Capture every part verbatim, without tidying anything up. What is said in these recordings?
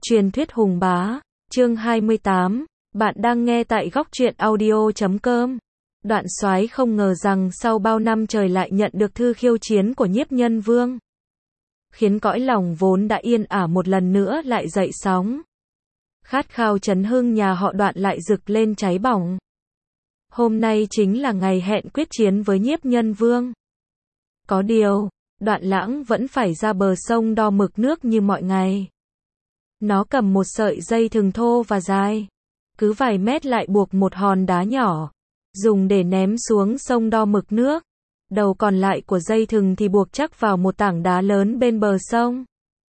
Truyền thuyết hùng bá, chương hai mươi tám, bạn đang nghe tại góc truyện audio chấm com. Đoạn Soái không ngờ rằng sau bao năm trời lại nhận được thư khiêu chiến của Nhiếp Nhân Vương, khiến cõi lòng vốn đã yên ả một lần nữa lại dậy sóng. Khát khao chấn hưng nhà họ Đoạn lại rực lên cháy bỏng. Hôm nay chính là ngày hẹn quyết chiến với Nhiếp Nhân Vương. Có điều, Đoạn Lãng vẫn phải ra bờ sông đo mực nước như mọi ngày. Nó cầm một sợi dây thừng thô và dài, cứ vài mét lại buộc một hòn đá nhỏ, dùng để ném xuống sông đo mực nước. Đầu còn lại của dây thừng thì buộc chắc vào một tảng đá lớn bên bờ sông.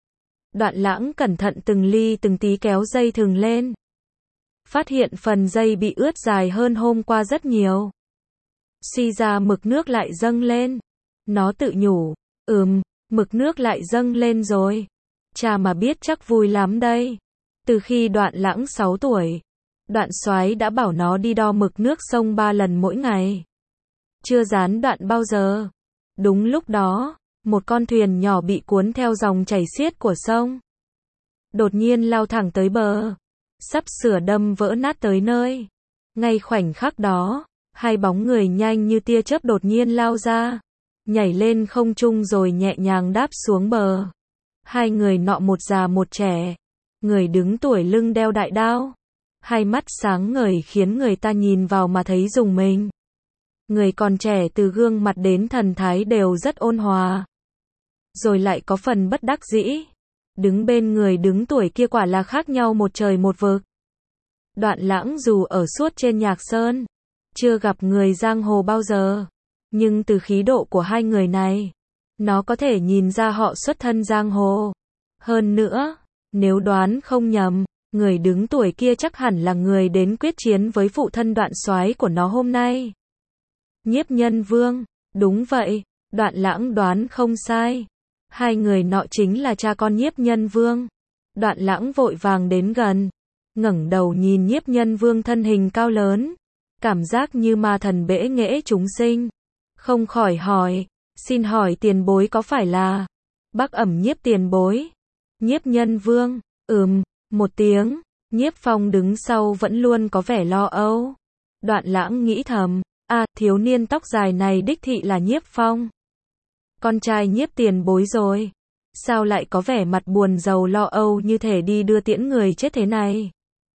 Đoạn Lãng cẩn thận từng ly từng tí kéo dây thừng lên. Phát hiện phần dây bị ướt dài hơn hôm qua rất nhiều. Suy ra mực nước lại dâng lên. Nó tự nhủ, ừm, mực nước lại dâng lên rồi. Cha mà biết chắc vui lắm đây. Từ khi Đoạn Lãng sáu tuổi, Đoạn Soái đã bảo nó đi đo mực nước sông ba lần mỗi ngày. Chưa gián đoạn bao giờ. Đúng lúc đó, một con thuyền nhỏ bị cuốn theo dòng chảy xiết của sông, đột nhiên lao thẳng tới bờ, sắp sửa đâm vỡ nát tới nơi. Ngay khoảnh khắc đó, hai bóng người nhanh như tia chớp đột nhiên lao ra, nhảy lên không trung rồi nhẹ nhàng đáp xuống bờ. Hai người nọ một già một trẻ, người đứng tuổi lưng đeo đại đao, hai mắt sáng ngời khiến người ta nhìn vào mà thấy rùng mình. Người còn trẻ từ gương mặt đến thần thái đều rất ôn hòa, rồi lại có phần bất đắc dĩ. Đứng bên người đứng tuổi kia quả là khác nhau một trời một vực. Đoạn Lãng dù ở suốt trên Nhạc Sơn, chưa gặp người giang hồ bao giờ, nhưng từ khí độ của hai người này, nó có thể nhìn ra họ xuất thân giang hồ. Hơn nữa, nếu đoán không nhầm, người đứng tuổi kia chắc hẳn là người đến quyết chiến với phụ thân Đoạn Soái của nó hôm nay. Nhiếp Nhân Vương, đúng vậy, Đoạn Lãng đoán không sai. Hai người nọ chính là cha con Nhiếp Nhân Vương. Đoạn Lãng vội vàng đến gần, ngẩng đầu nhìn Nhiếp Nhân Vương thân hình cao lớn, cảm giác như ma thần bẽ nghễ chúng sinh. Không khỏi hỏi, xin hỏi tiền bối có phải là Bác Ẩm Nhiếp tiền bối? Nhiếp Nhân Vương, ừm, một tiếng. Nhiếp Phong đứng sau vẫn luôn có vẻ lo âu. Đoạn Lãng nghĩ thầm, à, thiếu niên tóc dài này đích thị là Nhiếp Phong, con trai Nhiếp tiền bối rồi. Sao lại có vẻ mặt buồn rầu lo âu như thể đi đưa tiễn người chết thế này?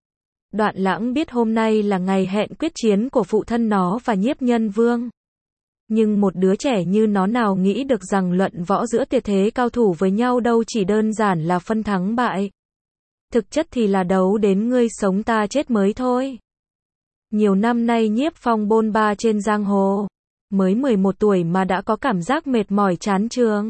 Đoạn Lãng biết hôm nay là ngày hẹn quyết chiến của phụ thân nó và Nhiếp Nhân Vương. Nhưng một đứa trẻ như nó nào nghĩ được rằng luận võ giữa tuyệt thế cao thủ với nhau đâu chỉ đơn giản là phân thắng bại. Thực chất thì là đấu đến ngươi sống ta chết mới thôi. Nhiều năm nay Nhiếp Phong bôn ba trên giang hồ, mới mười một tuổi mà đã có cảm giác mệt mỏi chán chường.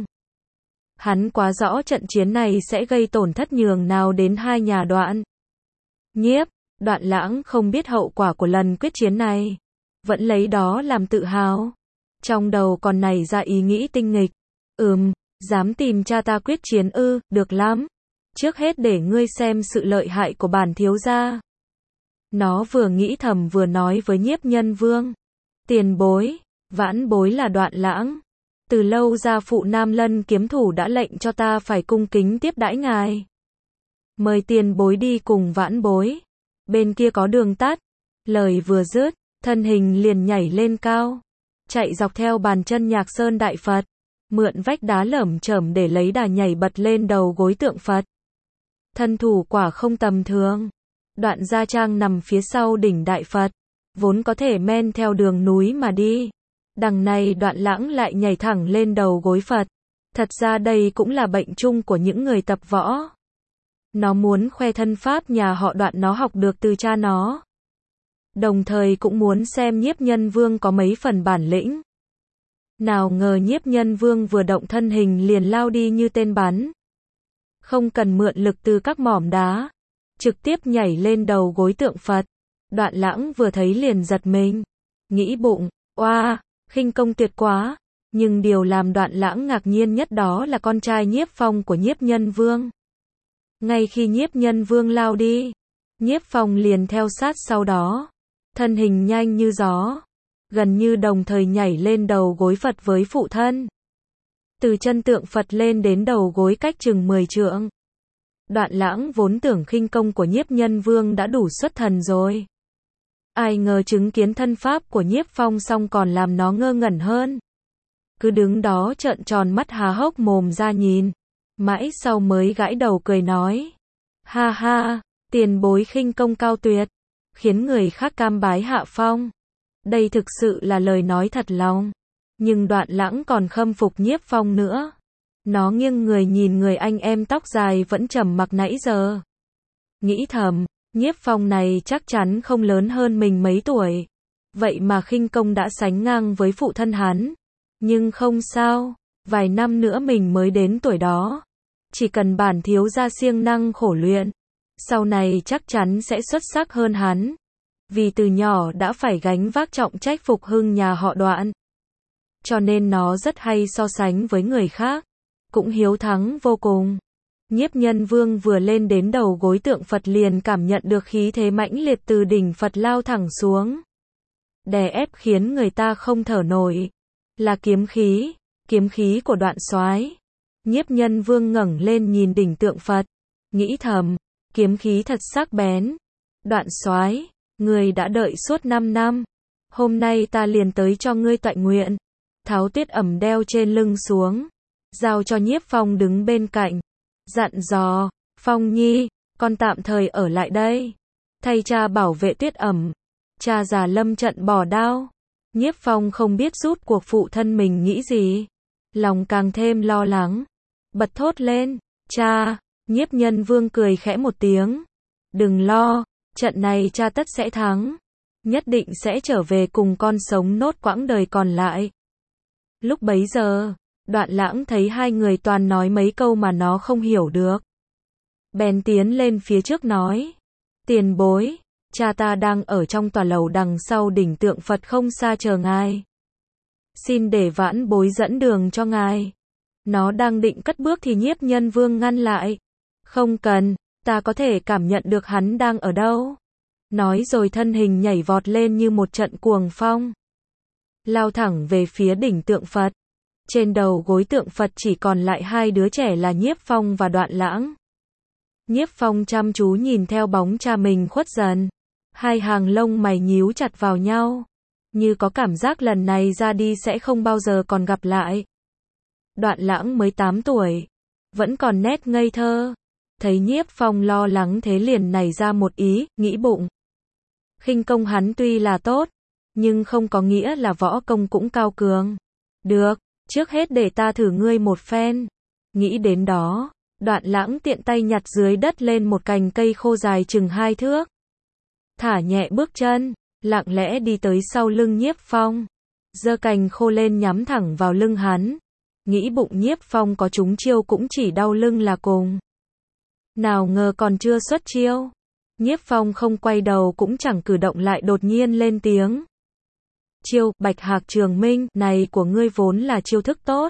Hắn quá rõ trận chiến này sẽ gây tổn thất nhường nào đến hai nhà Đoạn. Nhiếp, Đoạn Lãng không biết hậu quả của lần quyết chiến này, vẫn lấy đó làm tự hào. Trong đầu còn nảy ra ý nghĩ tinh nghịch. Ừm, dám tìm cha ta quyết chiến ư, được lắm. Trước hết để ngươi xem sự lợi hại của bản thiếu gia. Nó vừa nghĩ thầm vừa nói với Nhiếp Nhân Vương. Tiền bối, vãn bối là Đoạn Lãng. Từ lâu gia phụ Nam Lân kiếm thủ đã lệnh cho ta phải cung kính tiếp đãi ngài. Mời tiền bối đi cùng vãn bối. Bên kia có đường tắt. Lời vừa dứt, thân hình liền nhảy lên cao, chạy dọc theo bàn chân Nhạc Sơn Đại Phật, mượn vách đá lởm chởm để lấy đà nhảy bật lên đầu gối tượng Phật. Thân thủ quả không tầm thường. Đoạn Gia Trang nằm phía sau đỉnh Đại Phật, vốn có thể men theo đường núi mà đi. Đằng này Đoạn Lãng lại nhảy thẳng lên đầu gối Phật. Thật ra đây cũng là bệnh chung của những người tập võ. Nó muốn khoe thân pháp nhà họ Đoạn nó học được từ cha nó, đồng thời cũng muốn xem Nhiếp Nhân Vương có mấy phần bản lĩnh. Nào ngờ Nhiếp Nhân Vương vừa động thân hình liền lao đi như tên bắn. Không cần mượn lực từ các mỏm đá, trực tiếp nhảy lên đầu gối tượng Phật. Đoạn Lãng vừa thấy liền giật mình, nghĩ bụng, oa, khinh công tuyệt quá. Nhưng điều làm Đoạn Lãng ngạc nhiên nhất đó là con trai Nhiếp Phong của Nhiếp Nhân Vương. Ngay khi Nhiếp Nhân Vương lao đi, Nhiếp Phong liền theo sát sau đó, thân hình nhanh như gió, gần như đồng thời nhảy lên đầu gối Phật với phụ thân. Từ chân tượng Phật lên đến đầu gối cách chừng mười trượng. Đoạn Lãng vốn tưởng khinh công của Nhiếp Nhân Vương đã đủ xuất thần rồi. Ai ngờ chứng kiến thân pháp của Nhiếp Phong xong còn làm nó ngơ ngẩn hơn. Cứ đứng đó trợn tròn mắt há hốc mồm ra nhìn. Mãi sau mới gãi đầu cười nói. Ha ha, tiền bối khinh công cao tuyệt, khiến người khác cam bái hạ phong. Đây thực sự là lời nói thật lòng. Nhưng Đoạn Lãng còn khâm phục Nhiếp Phong nữa. Nó nghiêng người nhìn người anh em tóc dài vẫn trầm mặc nãy giờ. Nghĩ thầm, Nhiếp Phong này chắc chắn không lớn hơn mình mấy tuổi. Vậy mà khinh công đã sánh ngang với phụ thân hắn. Nhưng không sao, vài năm nữa mình mới đến tuổi đó. Chỉ cần bản thiếu gia siêng năng khổ luyện, sau này chắc chắn sẽ xuất sắc hơn hắn. Vì từ nhỏ đã phải gánh vác trọng trách phục hưng nhà họ Đoạn. Cho nên nó rất hay so sánh với người khác. Cũng hiếu thắng vô cùng. Nhiếp Nhân Vương vừa lên đến đầu gối tượng Phật liền cảm nhận được khí thế mãnh liệt từ đỉnh Phật lao thẳng xuống. Đè ép khiến người ta không thở nổi. Là kiếm khí, kiếm khí của Đoạn Soái. Nhiếp Nhân Vương ngẩng lên nhìn đỉnh tượng Phật, nghĩ thầm, kiếm khí thật sắc bén. Đoạn Soái, ngươi đã đợi suốt năm năm, hôm nay ta liền tới cho ngươi toại nguyện. Tháo Tuyết Ẩm đeo trên lưng xuống, giao cho Nhiếp Phong đứng bên cạnh, dặn dò, Phong nhi, con tạm thời ở lại đây, thay cha bảo vệ Tuyết Ẩm. Cha già lâm trận bỏ đao. Nhiếp Phong không biết rút cuộc phụ thân mình nghĩ gì, lòng càng thêm lo lắng, bật thốt lên, cha. Nhiếp Nhân Vương cười khẽ một tiếng, đừng lo, trận này cha tất sẽ thắng, nhất định sẽ trở về cùng con sống nốt quãng đời còn lại. Lúc bấy giờ, Đoạn Lãng thấy hai người toàn nói mấy câu mà nó không hiểu được. Bèn tiến lên phía trước nói, tiền bối, cha ta đang ở trong tòa lầu đằng sau đỉnh tượng Phật không xa chờ ngài. Xin để vãn bối dẫn đường cho ngài. Nó đang định cất bước thì Nhiếp Nhân Vương ngăn lại. Không cần, ta có thể cảm nhận được hắn đang ở đâu. Nói rồi thân hình nhảy vọt lên như một trận cuồng phong. Lao thẳng về phía đỉnh tượng Phật. Trên đầu gối tượng Phật chỉ còn lại hai đứa trẻ là Nhiếp Phong và Đoạn Lãng. Nhiếp Phong chăm chú nhìn theo bóng cha mình khuất dần. Hai hàng lông mày nhíu chặt vào nhau. Như có cảm giác lần này ra đi sẽ không bao giờ còn gặp lại. Đoạn Lãng mới tám tuổi. Vẫn còn nét ngây thơ. Thấy Nhiếp Phong lo lắng thế liền nảy ra một ý, nghĩ bụng. Khinh công hắn tuy là tốt, nhưng không có nghĩa là võ công cũng cao cường. Được, trước hết để ta thử ngươi một phen. Nghĩ đến đó, Đoạn Lãng tiện tay nhặt dưới đất lên một cành cây khô dài chừng hai thước. Thả nhẹ bước chân, lặng lẽ đi tới sau lưng Nhiếp Phong. Giơ cành khô lên nhắm thẳng vào lưng hắn. Nghĩ bụng Nhiếp Phong có trúng chiêu cũng chỉ đau lưng là cùng. Nào ngờ còn chưa xuất chiêu. Nhiếp Phong không quay đầu cũng chẳng cử động lại đột nhiên lên tiếng. Chiêu Bạch Hạc Trường Minh này của ngươi vốn là chiêu thức tốt.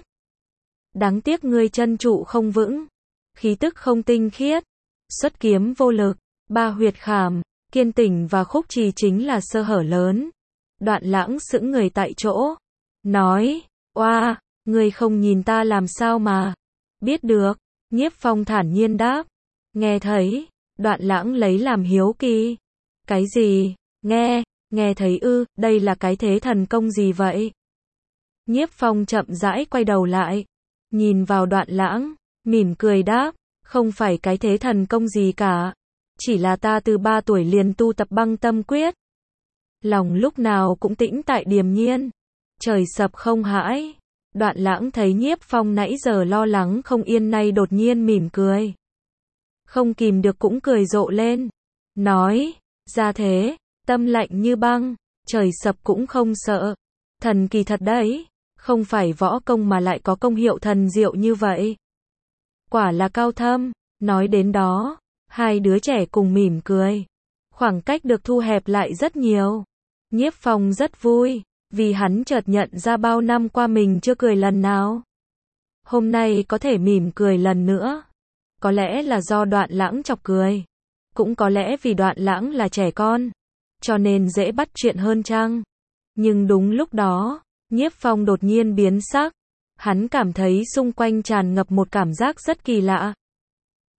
Đáng tiếc ngươi chân trụ không vững. Khí tức không tinh khiết. Xuất kiếm vô lực. Ba huyệt khảm, kiên tỉnh và khúc trì chính là sơ hở lớn. Đoạn Lãng sững người tại chỗ. Nói, oa, ngươi không nhìn ta làm sao mà. Biết được. Nhiếp Phong thản nhiên đáp. Nghe thấy. Đoạn Lãng lấy làm hiếu kỳ. Cái gì? Nghe, nghe thấy ư, đây là cái thế thần công gì vậy? Nhiếp Phong chậm rãi quay đầu lại. Nhìn vào Đoạn Lãng, mỉm cười đáp. Không phải cái thế thần công gì cả. Chỉ là ta từ ba tuổi liền tu tập Băng Tâm Quyết. Lòng lúc nào cũng tĩnh tại điềm nhiên. Trời sập không hãi. Đoạn Lãng thấy Nhiếp Phong nãy giờ lo lắng không yên nay đột nhiên mỉm cười. Không kìm được cũng cười rộ lên. Nói, ra thế, tâm lạnh như băng, trời sập cũng không sợ. Thần kỳ thật đấy, không phải võ công mà lại có công hiệu thần diệu như vậy. Quả là cao thâm. Nói đến đó, hai đứa trẻ cùng mỉm cười. Khoảng cách được thu hẹp lại rất nhiều. Nhiếp Phong rất vui, vì hắn chợt nhận ra bao năm qua mình chưa cười lần nào. Hôm nay có thể mỉm cười lần nữa. Có lẽ là do Đoạn Lãng chọc cười. Cũng có lẽ vì Đoạn Lãng là trẻ con. Cho nên dễ bắt chuyện hơn chăng? Nhưng đúng lúc đó, Nhiếp Phong đột nhiên biến sắc. Hắn cảm thấy xung quanh tràn ngập một cảm giác rất kỳ lạ.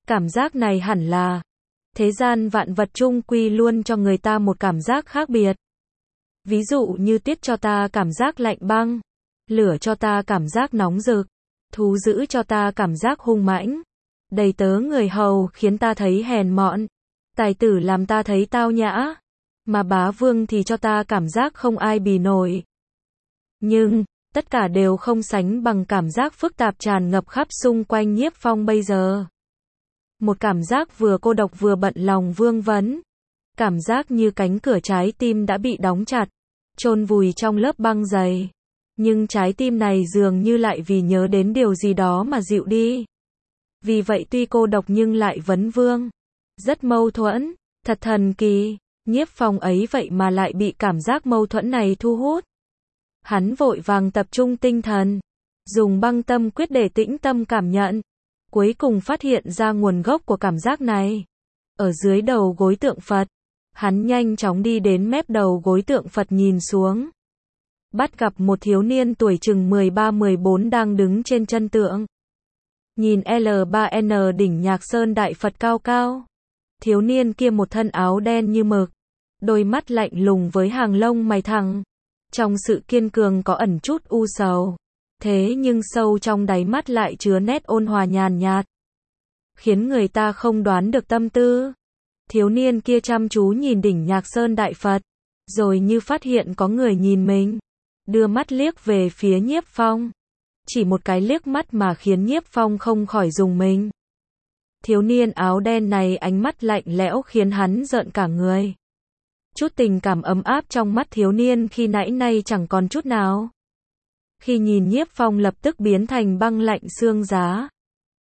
Cảm giác này hẳn là, thế gian vạn vật chung quy luôn cho người ta một cảm giác khác biệt. Ví dụ như tiết cho ta cảm giác lạnh băng, lửa cho ta cảm giác nóng rực, thú dữ cho ta cảm giác hung mãnh, đầy tớ người hầu khiến ta thấy hèn mọn, tài tử làm ta thấy tao nhã, mà bá vương thì cho ta cảm giác không ai bì nổi. Nhưng, tất cả đều không sánh bằng cảm giác phức tạp tràn ngập khắp xung quanh Nhiếp Phong bây giờ. Một cảm giác vừa cô độc vừa bận lòng vương vấn. Cảm giác như cánh cửa trái tim đã bị đóng chặt, chôn vùi trong lớp băng dày. Nhưng trái tim này dường như lại vì nhớ đến điều gì đó mà dịu đi. Vì vậy tuy cô độc nhưng lại vấn vương. Rất mâu thuẫn, thật thần kỳ. Nhiếp Phong ấy vậy mà lại bị cảm giác mâu thuẫn này thu hút. Hắn vội vàng tập trung tinh thần, dùng băng tâm quyết để tĩnh tâm cảm nhận. Cuối cùng phát hiện ra nguồn gốc của cảm giác này. Ở dưới đầu gối tượng Phật, hắn nhanh chóng đi đến mép đầu gối tượng Phật nhìn xuống. Bắt gặp một thiếu niên tuổi chừng mười ba mười bốn đang đứng trên chân tượng. Nhìn L ba N đỉnh Nhạc Sơn Đại Phật cao cao. Thiếu niên kia một thân áo đen như mực, đôi mắt lạnh lùng với hàng lông mày thẳng. Trong sự kiên cường có ẩn chút u sầu. Thế nhưng sâu trong đáy mắt lại chứa nét ôn hòa nhàn nhạt, khiến người ta không đoán được tâm tư. Thiếu niên kia chăm chú nhìn đỉnh Nhạc Sơn Đại Phật, rồi như phát hiện có người nhìn mình, đưa mắt liếc về phía Nhiếp Phong. Chỉ một cái liếc mắt mà khiến Nhiếp Phong không khỏi rùng mình. Thiếu niên áo đen này ánh mắt lạnh lẽo khiến hắn rợn cả người. Chút tình cảm ấm áp trong mắt thiếu niên khi nãy nay chẳng còn chút nào. Khi nhìn Nhiếp Phong lập tức biến thành băng lạnh xương giá.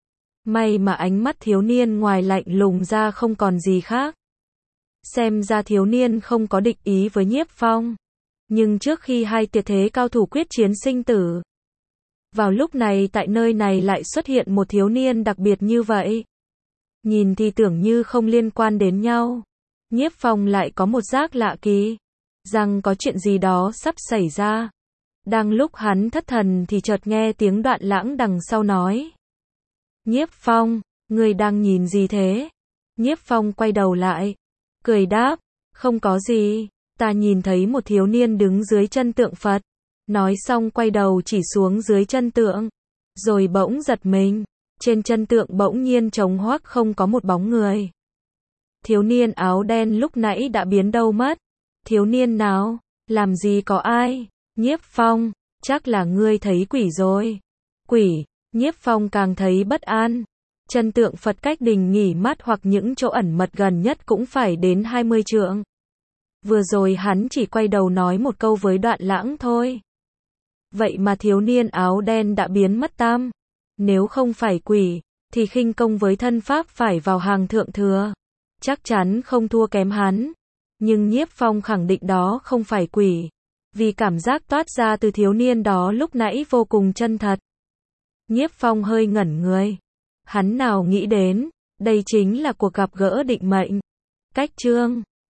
May mà ánh mắt thiếu niên ngoài lạnh lùng ra không còn gì khác. Xem ra thiếu niên không có địch ý với Nhiếp Phong. Nhưng trước khi hai tuyệt thế cao thủ quyết chiến sinh tử, vào lúc này tại nơi này lại xuất hiện một thiếu niên đặc biệt như vậy. Nhìn thì tưởng như không liên quan đến nhau. Nhiếp Phong lại có một giác lạ kỳ, rằng có chuyện gì đó sắp xảy ra. Đang lúc hắn thất thần thì chợt nghe tiếng Đoạn Lãng đằng sau nói. Nhiếp Phong, ngươi đang nhìn gì thế? Nhiếp Phong quay đầu lại, cười đáp, không có gì, ta nhìn thấy một thiếu niên đứng dưới chân tượng Phật. Nói xong quay đầu chỉ xuống dưới chân tượng, rồi bỗng giật mình, trên chân tượng bỗng nhiên trống hoác không có một bóng người. Thiếu niên áo đen lúc nãy đã biến đâu mất? Thiếu niên nào? Làm gì có ai? Nhiếp Phong, chắc là ngươi thấy quỷ rồi. Quỷ, Nhiếp Phong càng thấy bất an. Chân tượng Phật cách đình nghỉ mát hoặc những chỗ ẩn mật gần nhất cũng phải đến hai mươi trượng. Vừa rồi hắn chỉ quay đầu nói một câu với Đoạn Lãng thôi. Vậy mà thiếu niên áo đen đã biến mất tam. Nếu không phải quỷ, thì khinh công với thân pháp phải vào hàng thượng thừa. Chắc chắn không thua kém hắn. Nhưng Nhiếp Phong khẳng định đó không phải quỷ. Vì cảm giác toát ra từ thiếu niên đó lúc nãy vô cùng chân thật. Nhiếp Phong hơi ngẩn người. Hắn nào nghĩ đến, đây chính là cuộc gặp gỡ định mệnh. Cách chương